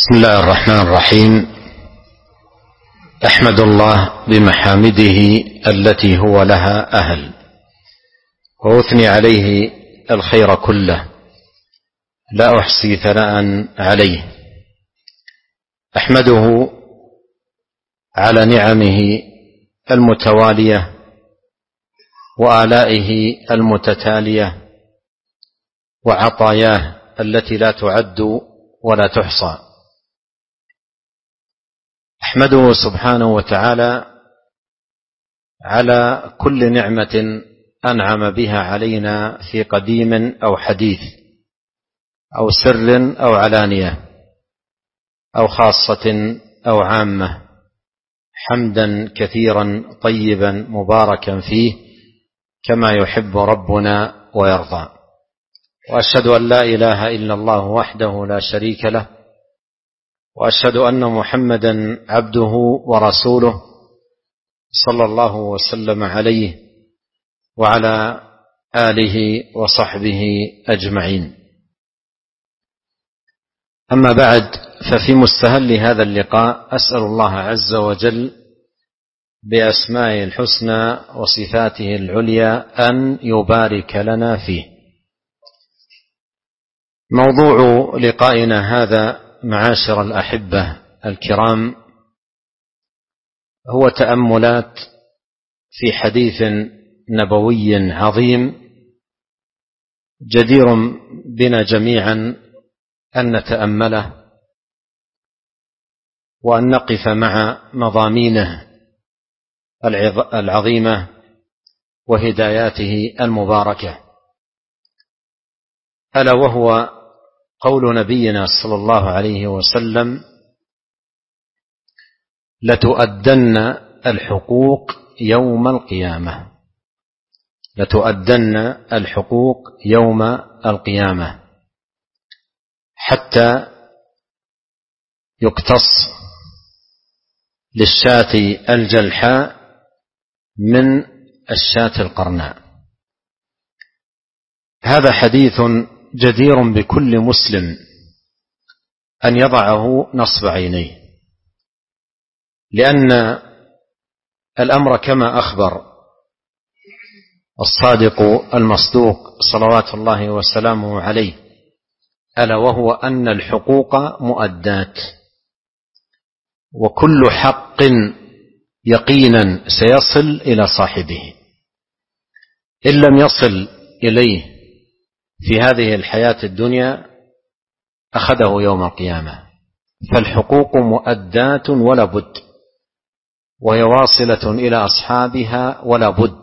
بسم الله الرحمن الرحيم. أحمد الله بمحامده التي هو لها أهل، وأثني عليه الخير كله، لا أحصي ثناء عليه. أحمده على نعمه المتوالية وآلائه المتتالية وعطاياه التي لا تعد ولا تحصى. أحمده سبحانه وتعالى على كل نعمة أنعم بها علينا في قديم أو حديث أو سر أو علانية أو خاصة أو عامة، حمدا كثيرا طيبا مباركا فيه كما يحب ربنا ويرضى. وأشهد أن لا إله إلا الله وحده لا شريك له، وأشهد أن محمدا عبده ورسوله صلى الله وسلم عليه وعلى آله وصحبه أجمعين. أما بعد، ففي مستهل هذا اللقاء أسأل الله عز وجل بأسمائه الحسنى وصفاته العليا أن يبارك لنا فيه. موضوع لقائنا هذا معاشر الأحبة الكرام هو تأملات في حديث نبوي عظيم جدير بنا جميعا أن نتأمله وأن نقف مع مضامينه العظيمة وهداياته المباركة، ألا وهو قول نبينا صلى الله عليه وسلم: لتؤدن الحقوق يوم القيامة، لتؤدن الحقوق يوم القيامة، حتى يقتص للشاة الجلحاء من الشاة القرناء. هذا حديث جدير بكل مسلم أن يضعه نصب عينيه، لأن الأمر كما أخبر الصادق المصدوق صلوات الله وسلامه عليه، ألا وهو أن الحقوق مؤدات، وكل حق يقينا سيصل إلى صاحبه. إن لم يصل إليه في هذه الحياة الدنيا أخذه يوم القيامة. فالحقوق مؤدات ولا بد، وهي واصلة إلى أصحابها ولا بد.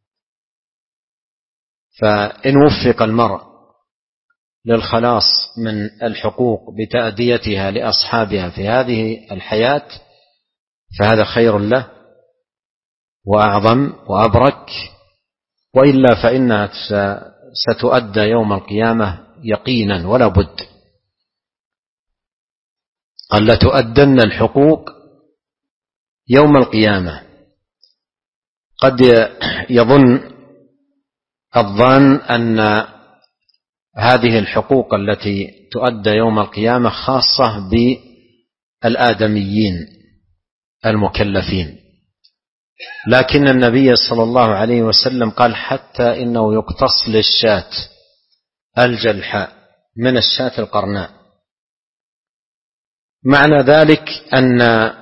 فإن وفق المرء للخلاص من الحقوق بتأديتها لأصحابها في هذه الحياة فهذا خير له وأعظم وأبرك، وإلا فإنها ستؤدى يوم القيامة يقينا ولا بد. قال: لتؤدن الحقوق يوم القيامة. قد يظن الظان أن هذه الحقوق التي تؤدى يوم القيامة خاصة بالآدميين المكلفين، لكن النبي صلى الله عليه وسلم قال: حتى إنه يقتص للشاة الجلحاء من الشاة القرناء. معنى ذلك أن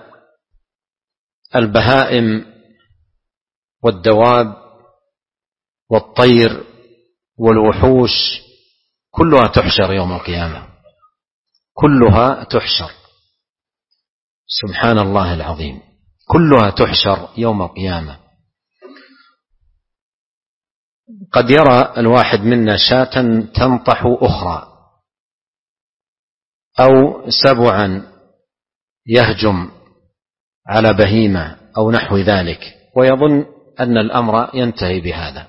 البهائم والدواب والطير والوحوش كلها تحشر يوم القيامة، كلها تحشر، سبحان الله العظيم، كلها تحشر يوم القيامة. قد يرى الواحد منا شاة تنطح أخرى، أو سبعا يهجم على بهيمة أو نحو ذلك، ويظن أن الأمر ينتهي بهذا.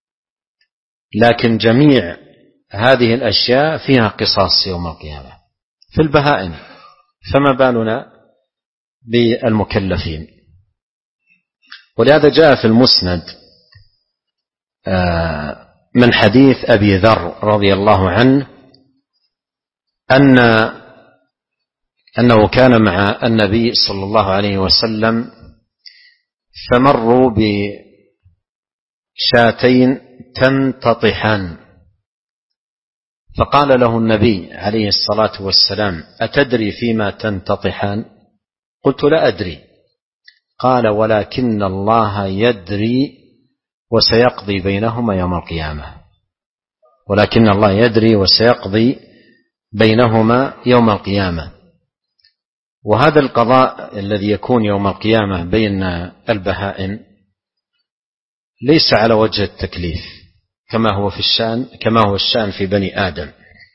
لكن جميع هذه الأشياء فيها قصاص يوم القيامة في البهائم، فما بالنا بالمكلفين؟ ولهذا جاء في المسند من حديث أبي ذر رضي الله عنه أن أنه كان مع النبي صلى الله عليه وسلم فمروا بشاتين تنتطحان، فقال له النبي عليه الصلاة والسلام: أتدري فيما تنتطحان؟ قلت: لا أدري. قال: ولكن الله يدري وسيقضي بينهما يوم القيامة. ولكن الله يدري وسيقضي بينهما يوم القيامة. وهذا القضاء الذي يكون يوم القيامة بين البهائم ليس على وجه التكليف كما هو الشأن في بني آدم،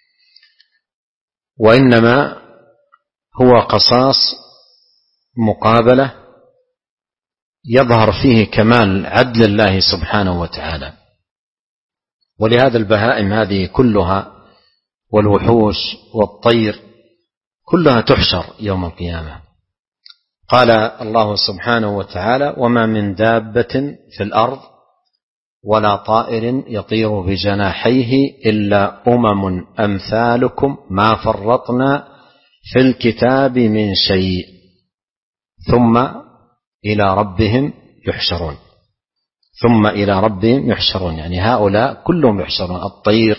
وإنما هو قصاص مقابلة يظهر فيه كمال عدل الله سبحانه وتعالى. ولهذا البهائم هذه كلها والوحوش والطير كلها تحشر يوم القيامة. قال الله سبحانه وتعالى: وما من دابة في الأرض ولا طائر يطير بجناحيه إلا أمم أمثالكم ما فرطنا في الكتاب من شيء ثم إلى ربهم يحشرون. ثم إلى ربهم يحشرون، يعني هؤلاء كلهم يحشرون، الطير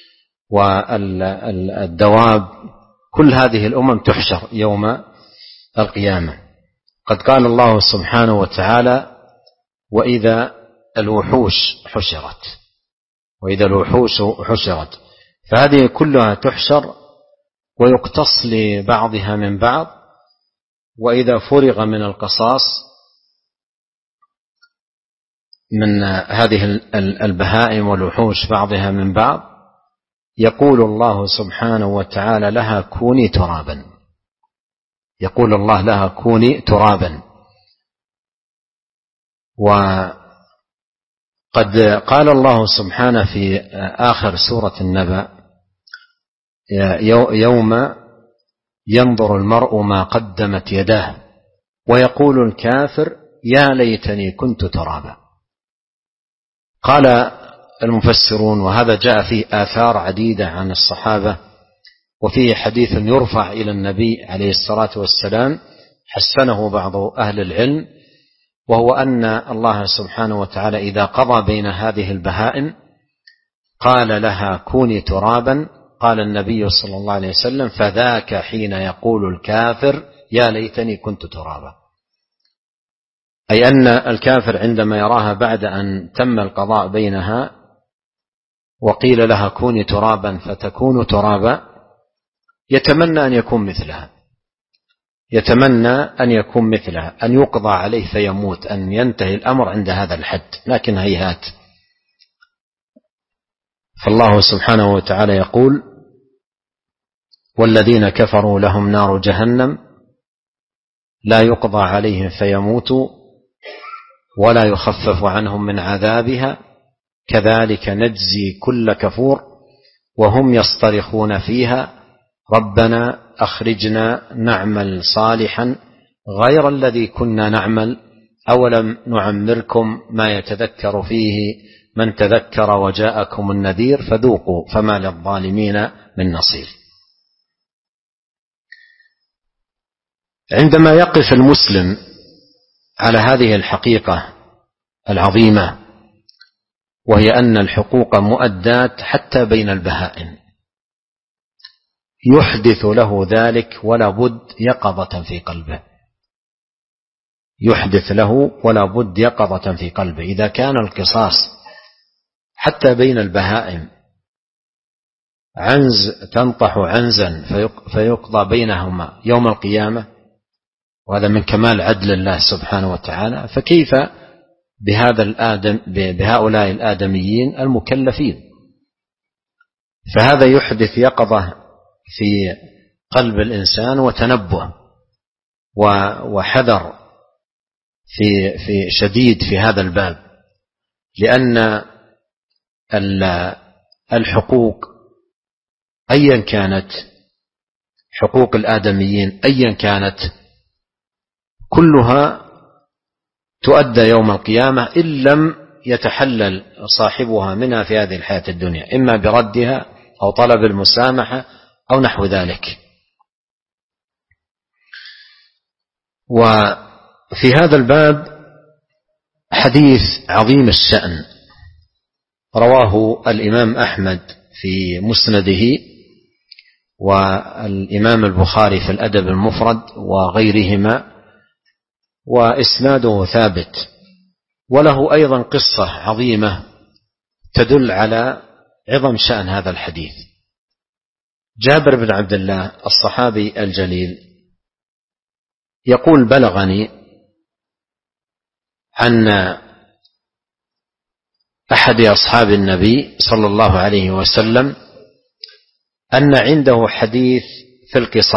والدواب، كل هذه الأمم تحشر يوم القيامة. قد قال الله سبحانه وتعالى: وإذا الوحوش حشرت، وإذا الوحوش حشرت، فهذه كلها تحشر ويقتص لبعضها من بعض. وإذا فرغ من القصاص من هذه البهائم والوحوش بعضها من بعض، يقول الله سبحانه وتعالى لها كوني ترابا. يقول الله لها كوني ترابا. وقد قال الله سبحانه في آخر سورة النبأ: يوم ينظر المرء ما قدمت يداه ويقول الكافر يا ليتني كنت ترابا. قال المفسرون، وهذا جاء فيه آثار عديدة عن الصحابة، وفيه حديث يرفع إلى النبي عليه الصلاة والسلام حسنه بعض أهل العلم، وهو أن الله سبحانه وتعالى إذا قضى بين هذه البهائم قال لها كوني ترابا، قال النبي صلى الله عليه وسلم: فذاك حين يقول الكافر يا ليتني كنت ترابا. أي أن الكافر عندما يراها بعد أن تم القضاء بينها وقيل لها كوني ترابا فتكون ترابا، يتمنى أن يكون مثلها، يتمنى أن يكون مثلها، أن يقضى عليه فيموت، أن ينتهي الأمر عند هذا الحد، لكن هيهات. فالله سبحانه وتعالى يقول: والذين كفروا لهم نار جهنم لا يقضى عليهم فيموتوا ولا يخفف عنهم من عذابها كذلك نجزي كل كفور وهم يصطرخون فيها ربنا أخرجنا نعمل صالحا غير الذي كنا نعمل أولم نعمركم ما يتذكر فيه من تذكر وجاءكم النذير فذوقوا فما للظالمين من نصير. عندما يقف المسلم على هذه الحقيقة العظيمة، وهي أن الحقوق مؤدات حتى بين البهائم، يحدث له ذلك ولا بد يقظة في قلبه، يحدث له ولا بد يقظة في قلبه. إذا كان القصاص حتى بين البهائم عنز تنطح عنزا فيقضى بينهما يوم القيامة، وهذا من كمال عدل الله سبحانه وتعالى، فكيف بهؤلاء الآدميين المكلفين؟ فهذا يحدث يقظة في قلب الإنسان وتنبه وحذر في شديد في هذا الباب، لأن الحقوق أيا كانت، حقوق الآدميين أيا كانت، كلها تؤدى يوم القيامة إن لم يتحلل صاحبها منها في هذه الحياة الدنيا، إما بردها أو طلب المسامحة أو نحو ذلك. وفي هذا الباب حديث عظيم الشأن رواه الإمام أحمد في مسنده والإمام البخاري في الأدب المفرد وغيرهما، وإسناده ثابت، وله أيضا قصة عظيمة تدل على عظم شأن هذا الحديث. جابر بن عبد الله الصحابي الجليل يقول: بلغني عن أحد أصحاب النبي صلى الله عليه وسلم أن عنده حديث في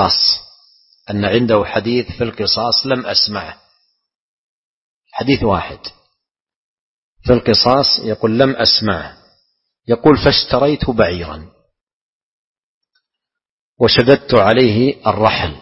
القصاص، لم أسمعه. حديث واحد في القصاص يقول لم أسمعه. يقول: فاشتريت بعيرا وشددت عليه الرحل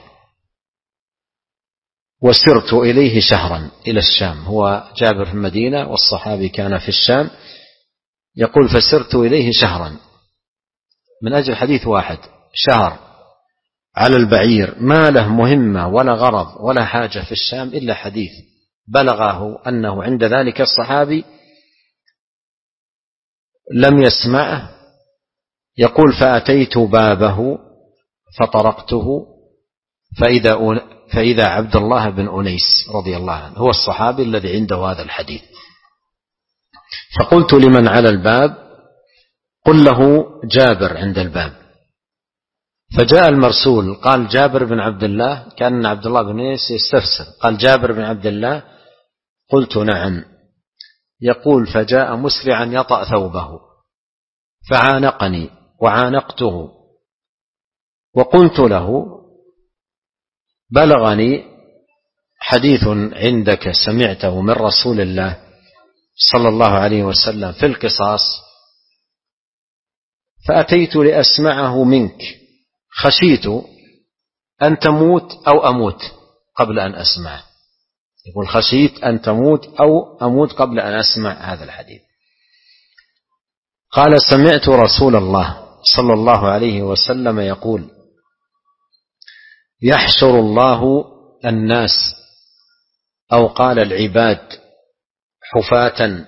وسرت إليه شهرا إلى الشام. هو جابر في المدينة والصحابي كان في الشام. يقول: فسرت إليه شهرا من أجل حديث واحد، شهر على البعير، ما له مهمة ولا غرض ولا حاجة في الشام إلا حديث بلغه أنه عند ذلك الصحابي لم يسمعه. يقول: فأتيت بابه فطرقته فإذا عبد الله بن أنيس رضي الله عنه هو الصحابي الذي عنده هذا الحديث. فقلت لمن على الباب: قل له جابر عند الباب. فجاء المرسول قال: جابر بن عبد الله. كان عبد الله بن أنيس يستفسر، قال: جابر بن عبد الله. قلت: نعم. يقول: فجاء مسرعا يطأ ثوبه فعانقني وعانقته وقلت له: بلغني حديث عندك سمعته من رسول الله صلى الله عليه وسلم في القصاص، فأتيت لأسمعه منك، خشيت أن تموت أو أموت قبل أن أسمعه. يقول: خشيت أن تموت أو أموت قبل أن أسمع هذا الحديث. قال: سمعت رسول الله صلى الله عليه وسلم يقول: يحشر الله الناس، أو قال العباد، حفاة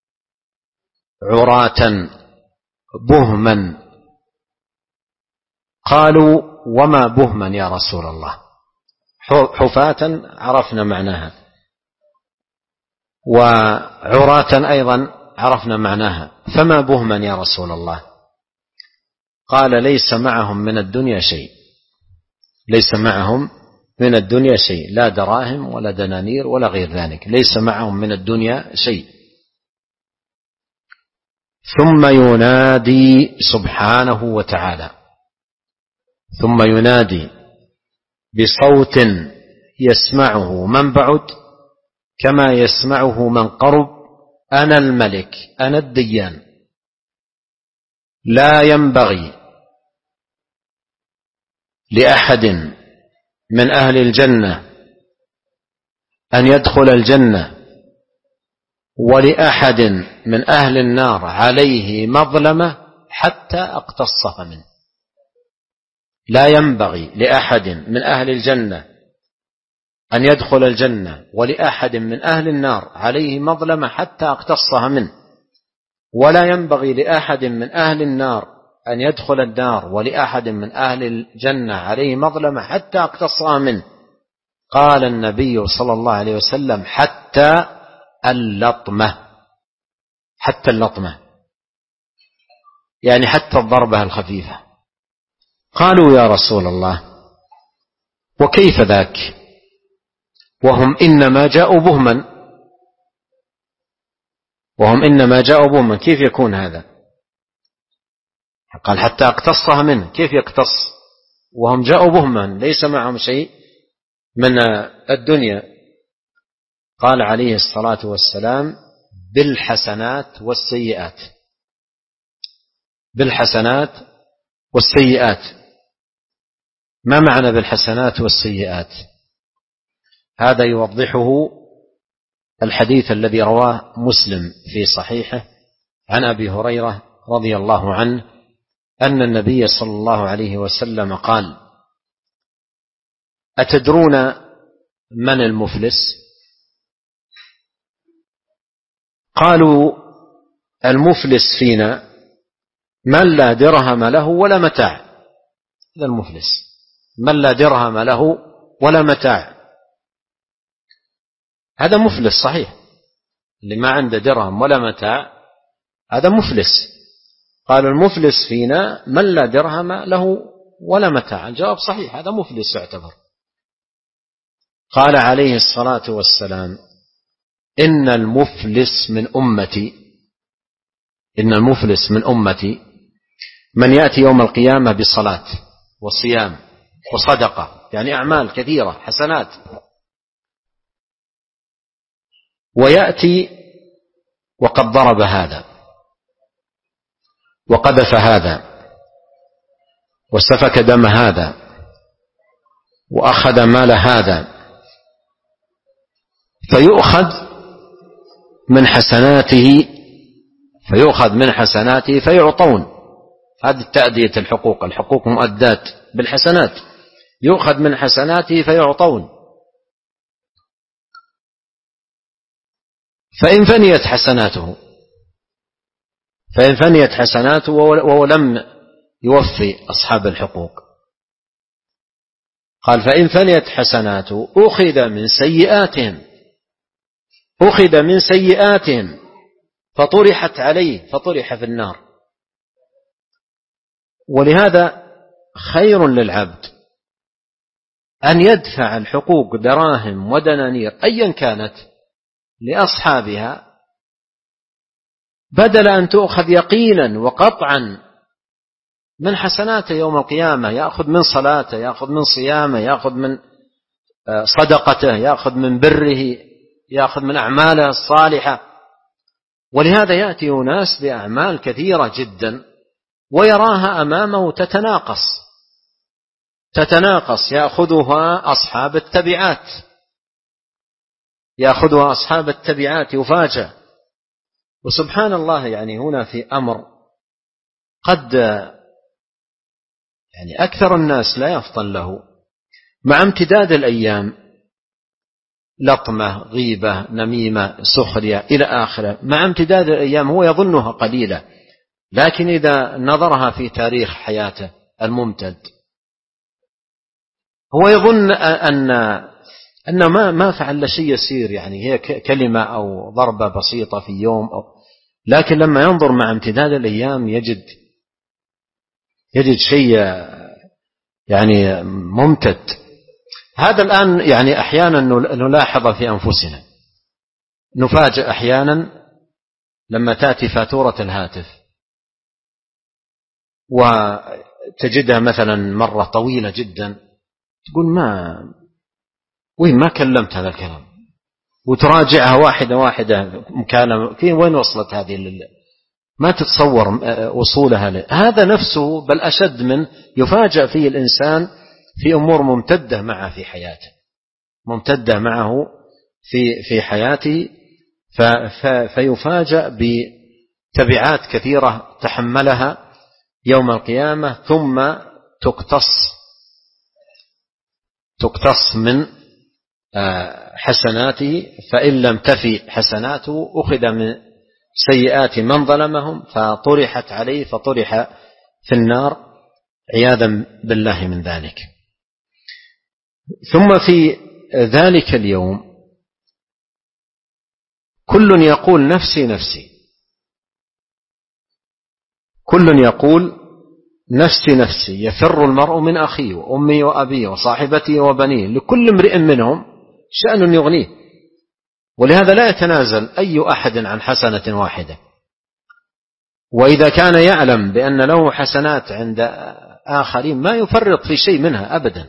عراة بهما. قالوا: وما بهما يا رسول الله؟ حفاة عرفنا معناها، وعراة أيضا عرفنا معناها، فما بهما يا رسول الله؟ قال: ليس معهم من الدنيا شيء، ليس معهم من الدنيا شيء، لا دراهم ولا دنانير ولا غير ذلك، ليس معهم من الدنيا شيء. ثم ينادي سبحانه وتعالى، ثم ينادي بصوت يسمعه من بعد كما يسمعه من قرب: أنا الملك، أنا الديان، لا ينبغي لأحد من أهل الجنة أن يدخل الجنة، ولأحد من أهل النار عليه مظلمة حتى أقتصها منه. لا ينبغي لأحد من أهل الجنة أن يدخل الجنة، ولأحد من أهل النار عليه مظلمة حتى أقتصها منه، ولا ينبغي لأحد من أهل النار أن يدخل الدار، ولأحد من أهل الجنة عليه مظلمة حتى أقتصها منه. قال النبي صلى الله عليه وسلم: حتى اللطمة، حتى اللطمة يعني حتى الضربة الخفيفة. قالوا: يا رسول الله، وكيف ذاك وهم إنما جاءوا بهما؟ وهم إنما جاءوا بهما، كيف يكون هذا؟ قال: حتى اقتصها منه، كيف يقتص وهم جاءوا بهما ليس معهم شيء من الدنيا؟ قال عليه الصلاة والسلام: بالحسنات والسيئات، بالحسنات والسيئات. ما معنى بالحسنات والسيئات؟ هذا يوضحه الحديث الذي رواه مسلم في صحيحه عن أبي هريرة رضي الله عنه أن النبي صلى الله عليه وسلم قال: أتدرون من المفلس؟ قالوا المفلس فينا من لا درهم له ولا متاع. هذا المفلس من لا درهم له ولا متاع، هذا مفلس صحيح. اللي ما عنده درهم ولا متاع هذا مفلس. قالوا المفلس فينا من لا درهم له ولا متاع. الجواب صحيح، هذا مفلس يعتبر. قال عليه الصلاة والسلام إن المفلس من أمتي من يأتي يوم القيامة بصلاة وصيام وصدقة، يعني أعمال كثيرة حسنات، ويأتي وقد ضرب هذا وقذف هذا وسفك دم هذا وأخذ مال هذا، فيؤخذ من حسناته فيعطون. هذه تأدية الحقوق مؤدات بالحسنات، يؤخذ من حسناته فيعطون. فإن فنيت حسناته وهو لم يوفي أصحاب الحقوق، قال فإن فنيت حسناته أخذ من سيئاتهم فطرحت عليه فطرح في النار. ولهذا خير للعبد أن يدفع الحقوق دراهم ودنانير أيا كانت لأصحابها، بدل أن تؤخذ يقينا وقطعا من حسناته يوم القيامة، يأخذ من صلاته، يأخذ من صيامه، يأخذ من صدقته، يأخذ من بره، يأخذ من أعماله الصالحة. ولهذا يأتي ناس بأعمال كثيرة جدا ويراها أمامه تتناقص، يأخذها أصحاب التبعات، يفاجأ. وسبحان الله، يعني هنا في أمر قد يعني أكثر الناس لا يفطن له، مع امتداد الأيام لطمة، غيبة، نميمة، سخرية إلى آخره، مع امتداد الأيام هو يظنها قليلة، لكن إذا نظرها في تاريخ حياته الممتد هو يظن أن ما فعل شيء يسير، يعني هي كلمة أو ضربة بسيطة في يوم لكن لما ينظر مع امتداد الأيام يجد شيء يعني ممتد. هذا الآن يعني أحيانا نلاحظ في أنفسنا، نفاجأ أحيانا لما تأتي فاتورة الهاتف وتجدها مثلا مرة طويلة جدا، تقول ما كلمت هذا الكلام، وتراجعها واحدة مكالمة في وين وصلت هذه ما تتصور وصولها هذا نفسه، بل أشد من يفاجأ فيه الإنسان في أمور ممتدة معه في حياته، ممتدة معه في حياته، فيفاجأ بتبعات كثيرة تحملها يوم القيامة، ثم تقتص من حسناته، فإن لم تفي حسناته أخذ من سيئات من ظلمهم فطرحت عليه فطرح في النار عياذا بالله من ذلك. ثم في ذلك اليوم كل يقول نفسي نفسي، كل يقول نفسي نفسي، يفر المرء من أخيه وأمي وأبيه وصاحبته وبنيه، لكل امرئ منهم شأن يغنيه. ولهذا لا يتنازل أي أحد عن حسنة واحدة، وإذا كان يعلم بأن له حسنات عند آخرين ما يفرط في شيء منها أبدا،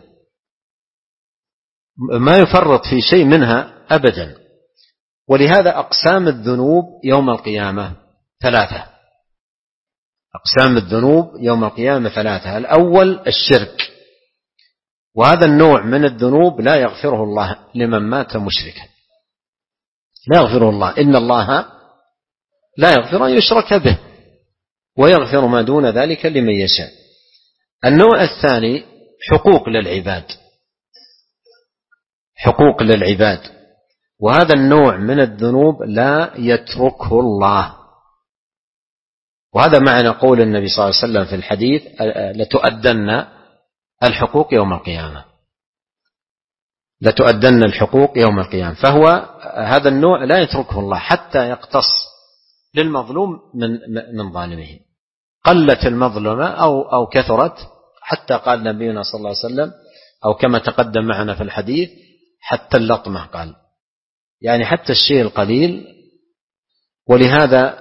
ما يفرط في شيء منها أبدا. ولهذا أقسام الذنوب يوم القيامة ثلاثة، أقسام الذنوب يوم القيامة ثلاثة. الأول الشرك، وهذا النوع من الذنوب لا يغفره الله لمن مات مشركا، لا يغفره الله، إن الله لا يغفر أن يشرك به ويغفر ما دون ذلك لمن يشاء. النوع الثاني حقوق للعباد، حقوق للعباد، وهذا النوع من الذنوب لا يتركه الله. وهذا معنى قول النبي صلى الله عليه وسلم في الحديث: لتؤدن الحقوق يوم القيامة، لتؤدن الحقوق يوم القيامة. فهو هذا النوع لا يتركه الله حتى يقتص للمظلوم من ظالمه، قلت المظلمة أو كثرت، حتى قال نبينا صلى الله عليه وسلم أو كما تقدم معنا في الحديث: حتى اللطمة، قال يعني حتى الشيء القليل. ولهذا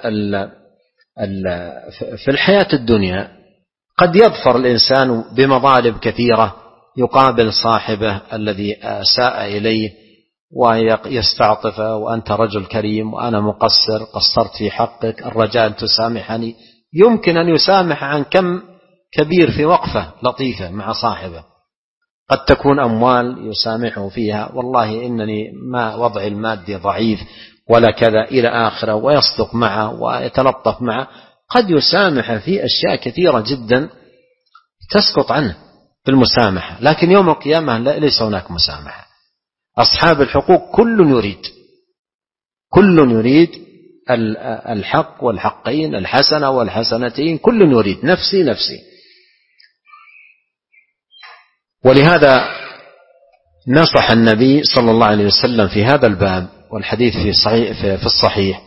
في الحياة الدنيا قد يظفر الإنسان بمظالم كثيرة، يقابل صاحبه الذي أساء إليه ويستعطفه: وأنت رجل كريم وأنا مقصر، قصرت في حقك، الرجاء أن تسامحني. يمكن أن يسامح عن كم كبير في وقفة لطيفة مع صاحبه، قد تكون أموال يسامحه فيها: والله إنني ما وضعي المادي ضعيف ولا كذا إلى آخره، ويصدق معه ويتلطف معه. قد يسامح في أشياء كثيرة جدا تسقط عنه بالمسامحة، لكن يوم القيامة ليس هناك مسامحة. أصحاب الحقوق كل يريد الحق والحقين، الحسنة والحسنتين، كل يريد نفسي نفسي. ولهذا نصح النبي صلى الله عليه وسلم في هذا الباب، والحديث في الصحيح،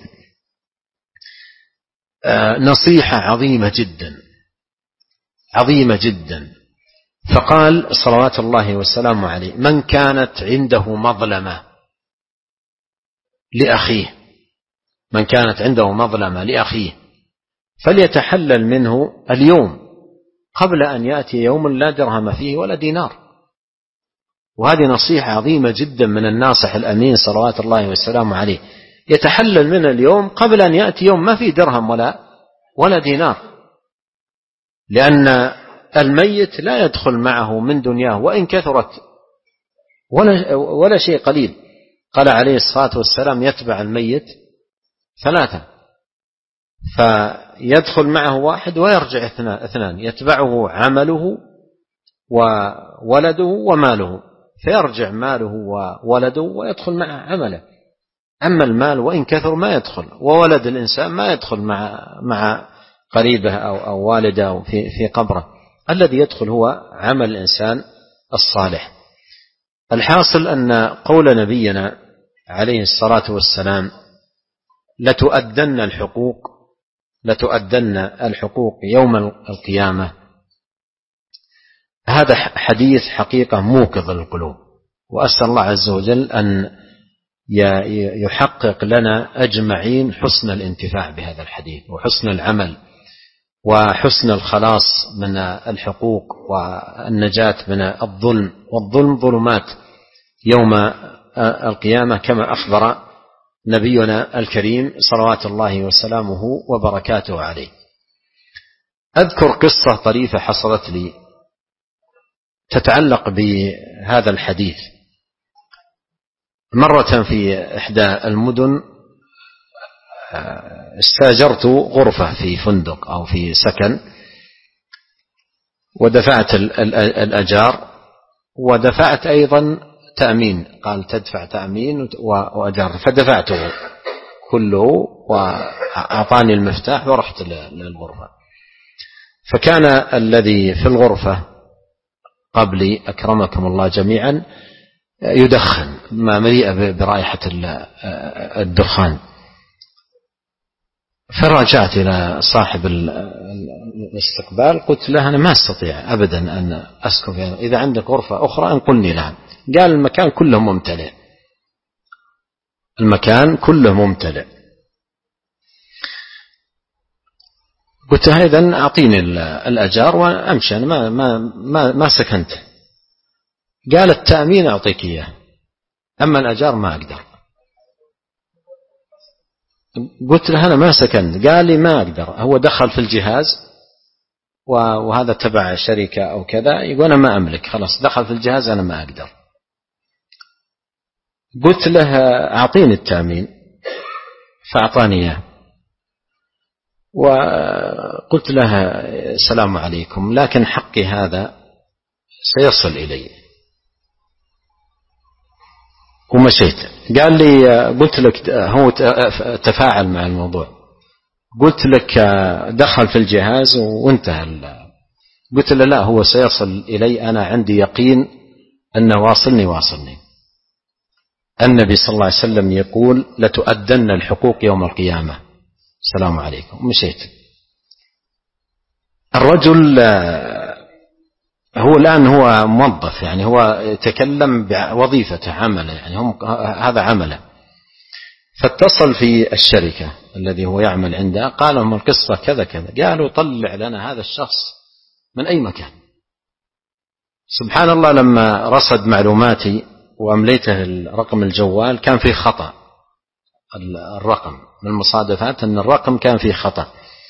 نصيحة عظيمة جدا عظيمة جدا. فقال صلوات الله والسلام عليه: من كانت عنده مظلمة لأخيه، من كانت عنده مظلمة لأخيه فليتحلل منه اليوم قبل أن يأتي يوم لا درهم فيه ولا دينار. وهذه نصيحة عظيمة جدا من الناصح الأمين صلوات الله والسلام عليه، يتحلل من اليوم قبل أن يأتي يوم ما فيه درهم ولا دينار، لأن الميت لا يدخل معه من دنياه وإن كثرت ولا شيء قليل. قال عليه الصلاة والسلام: يتبع الميت ثلاثة، فيدخل معه واحد ويرجع اثنان، يتبعه عمله وولده وماله، فيرجع ماله وولده ويدخل معه عمله. أما المال وإن كثر ما يدخل، وولد الإنسان ما يدخل مع قريبه أو والده في قبره. الذي يدخل هو عمل الإنسان الصالح. الحاصل أن قول نبينا عليه الصلاة والسلام: لتؤدن الحقوق يوم القيامة، هذا حديث حقيقة موقظ للقلوب. وأسأل الله عز وجل أن يحقق لنا أجمعين حسن الانتفاع بهذا الحديث، وحسن العمل، وحسن الخلاص من الحقوق، والنجاة من الظلم. والظلم ظلمات يوم القيامة كما أخبر نبينا الكريم صلوات الله وسلامه وبركاته عليه. أذكر قصة طريفة حصلت لي تتعلق بهذا الحديث. مرة في إحدى المدن استاجرت غرفة في فندق أو في سكن، ودفعت الأجار، ودفعت أيضا تأمين. قال: تدفع تأمين وأجار، فدفعته كله وأعطاني المفتاح ورحت للغرفة. فكان الذي في الغرفة قبلي أكرمكم الله جميعا يدخن، ما مليئة برائحة الدخان. فراجعت إلى صاحب الاستقبال، قلت له: أنا ما أستطيع أبدا أن أسكن فيها، إذا عندك غرفة أخرى انقلني لها. قال: المكان كله ممتلئ، المكان كله ممتلئ. قلت: إذن أعطيني الأجار وأمشي، أنا ما سكنت. قال: التأمين أعطيك إياه، أما الأجار ما أقدر. قلت له: أنا ما سكنت. قال لي: ما أقدر. هو دخل في الجهاز، وهذا تبع شركة أو كذا، يقول: أنا ما أملك، خلاص دخل في الجهاز، أنا ما أقدر. قلت له: أعطيني التأمين، فأعطاني إياه. وقلت له: السلام عليكم، لكن حقي هذا سيصل إلي. ومشيت. قال لي قلت لك هو تفاعل مع الموضوع، قلت لك دخل في الجهاز وانتهى. قلت له لا، هو سيصل إلي، أنا عندي يقين أنه واصلني. النبي صلى الله عليه وسلم يقول لتؤدن الحقوق يوم القيامة. السلام عليكم. مشيت. الرجل هو الآن هو موظف، يعني هو يتكلم بوظيفته عمله، يعني هذا عمله. فاتصل في الشركة الذي هو يعمل عندها، قال لهم القصة كذا كذا. قالوا طلع لنا هذا الشخص من أي مكان. سبحان الله، لما رصد معلوماتي وأمليته رقم الجوال كان فيه خطأ. الرقم من المصادفات أن الرقم كان فيه خطأ،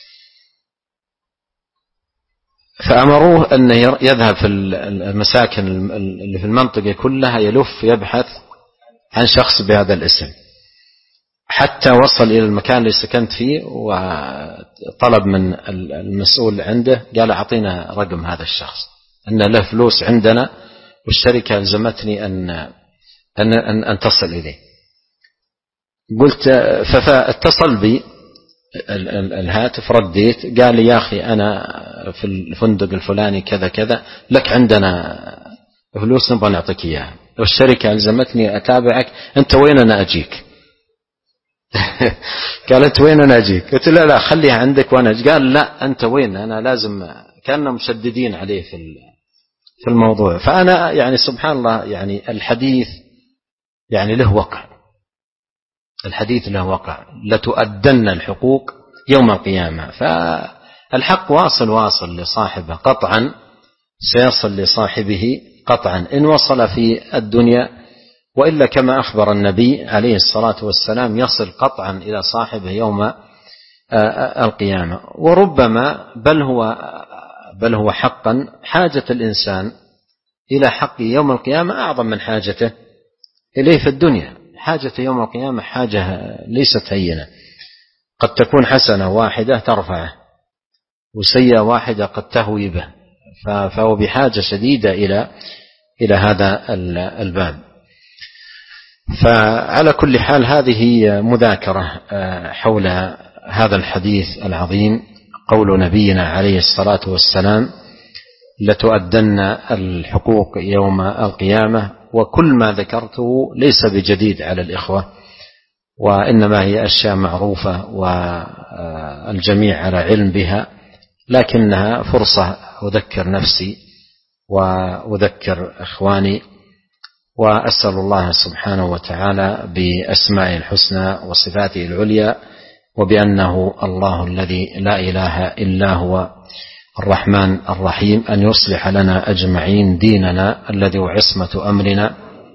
فأمروه أن يذهب في المساكن اللي في المنطقة كلها، يلف يبحث عن شخص بهذا الاسم، حتى وصل إلى المكان اللي سكنت فيه، وطلب من المسؤول عنده، قال أعطينا رقم هذا الشخص، أن له فلوس عندنا والشركة ألزمتني أن تصل إليه. قلت، فاتصل بي الهاتف، رديت، قال لي يا أخي أنا في الفندق الفلاني كذا كذا، لك عندنا فلوس نبغى نعطيك إياها، والشركة ألزمتني أتابعك، أنت وين أنا أجيك؟ قال أنت وين أنا أجيك؟ قلت لا خليها عندك وأنا أجيك. قال لا أنت وين، أنا لازم، كانوا مشددين عليه في الموضوع. فأنا يعني سبحان الله، يعني الحديث يعني له وقع، الحديث له وقع، لتؤدن الحقوق يوم القيامة. فالحق واصل لصاحبه قطعا، سيصل لصاحبه قطعا إن وصل في الدنيا، وإلا كما أخبر النبي عليه الصلاة والسلام يصل قطعا إلى صاحبه يوم القيامة. وربما بل هو حقا حاجة الإنسان إلى حق يوم القيامة أعظم من حاجته إليه في الدنيا. حاجة يوم القيامة حاجة ليست هينة، قد تكون حسنة واحدة ترفعه، وسيئة واحدة قد تهوي به، فهو بحاجة شديدة إلى هذا الباب. فعلى كل حال هذه مذاكرة حول هذا الحديث العظيم، قول نبينا عليه الصلاة والسلام لتؤدن الحقوق يوم القيامة. وكل ما ذكرته ليس بجديد على الإخوة، وإنما هي أشياء معروفة والجميع على علم بها، لكنها فرصة أذكر نفسي وأذكر إخواني، وأسأل الله سبحانه وتعالى بأسمائه الحسنى وصفاته العليا، وبأنه الله الذي لا إله إلا هو الرحمن الرحيم، أن يصلح لنا أجمعين ديننا الذي هو عصمة أمرنا،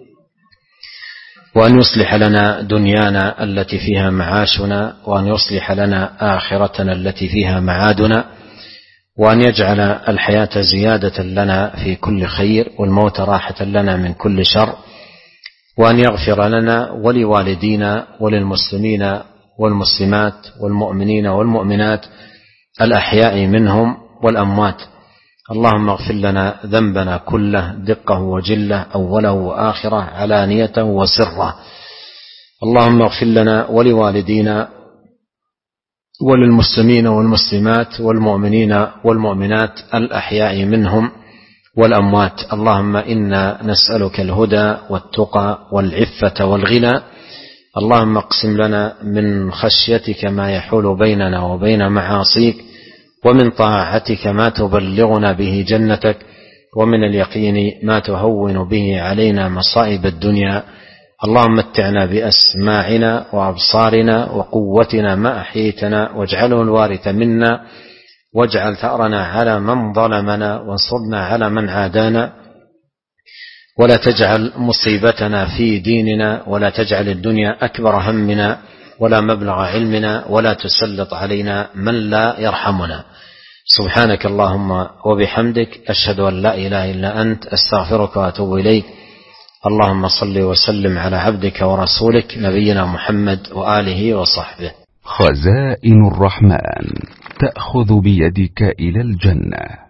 وأن يصلح لنا دنيانا التي فيها معاشنا، وأن يصلح لنا آخرتنا التي فيها معادنا، وأن يجعل الحياة زيادة لنا في كل خير، والموت راحة لنا من كل شر، وأن يغفر لنا ولوالدينا وللمسلمين والمسلمات والمؤمنين والمؤمنات الأحياء منهم والأموات. اللهم اغفر لنا ذنبنا كله دقه وجله، أوله وآخره، علانيته وسره. اللهم اغفر لنا ولوالدينا وللمسلمين والمسلمات والمؤمنين والمؤمنات الأحياء منهم والأموات. اللهم إنا نسألك الهدى والتقى والعفة والغنى. اللهم اقسم لنا من خشيتك ما يحول بيننا وبين معاصيك، ومن طاعتك ما تبلغنا به جنتك، ومن اليقين ما تهون به علينا مصائب الدنيا. اللهم متعنا بأسماعنا وأبصارنا وقوتنا ما أحييتنا، واجعله الوارث منا، واجعل ثأرنا على من ظلمنا، وانصرنا على من عادانا، ولا تجعل مصيبتنا في ديننا، ولا تجعل الدنيا أكبر همنا ولا مبلغ علمنا، ولا تسلط علينا من لا يرحمنا. سبحانك اللهم وبحمدك، أشهد أن لا إله إلا أنت، أستغفرك وأتوب إليك. اللهم صل وسلم على عبدك ورسولك نبينا محمد وآله وصحبه. خزائن الرحمن تأخذ بيدك إلى الجنة.